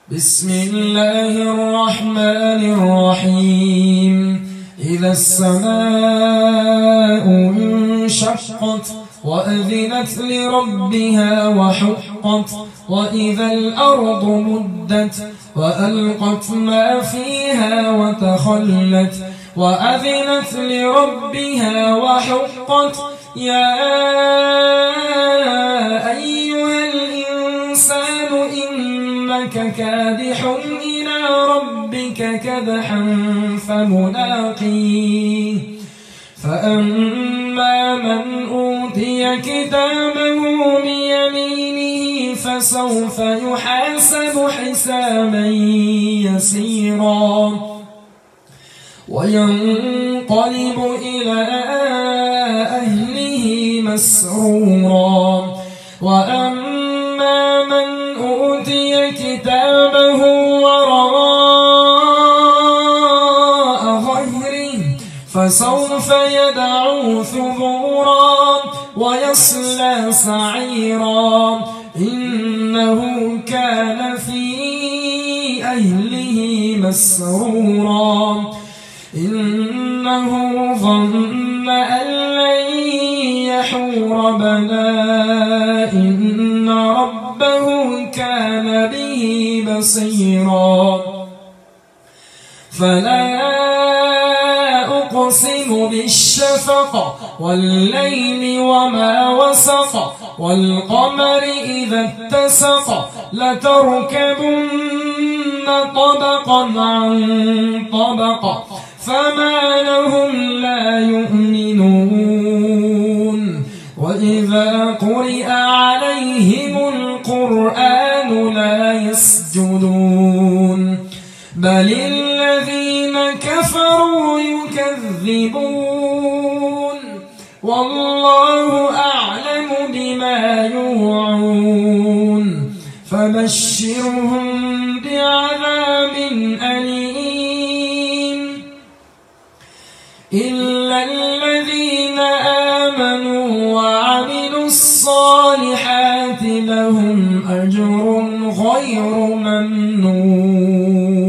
بسم الله الرحمن الرحيم إذا السماء انشقت وأذنت لربها وحقت وإذا الأرض مدت وألقت ما فيها وتخلت وأذنت لربها وحقت يا أيها الإنسان إنك كادح إلى ربك كدحا فملاقيه فأما من أوتي كتابه بيمينه فسوف يحاسب حسابا يسيرا وينقلب إلى أهله مسرورا وأما من أوتي كتابه وراء ظهره فسوف يدعو ثبورا ويصلى سعيرا إنه كان في أهله مسرورا إنه ظن أن لن يحور بلى إن ربه كان به بصيرا فلا أقسم بالشفق والليل وما وسق والقمر إذا اتسق لتركبن طبقا عن طبق فما لهم لا يؤمنون وإذا قرئ عليهم القرآن لا يسجدون بل الذين كفروا يكذبون والله أعلم بما يوعون فبشرهم بعذاب أليم إلا الذين آمنوا وعملوا الصالحات لهم أجر غير ممنون.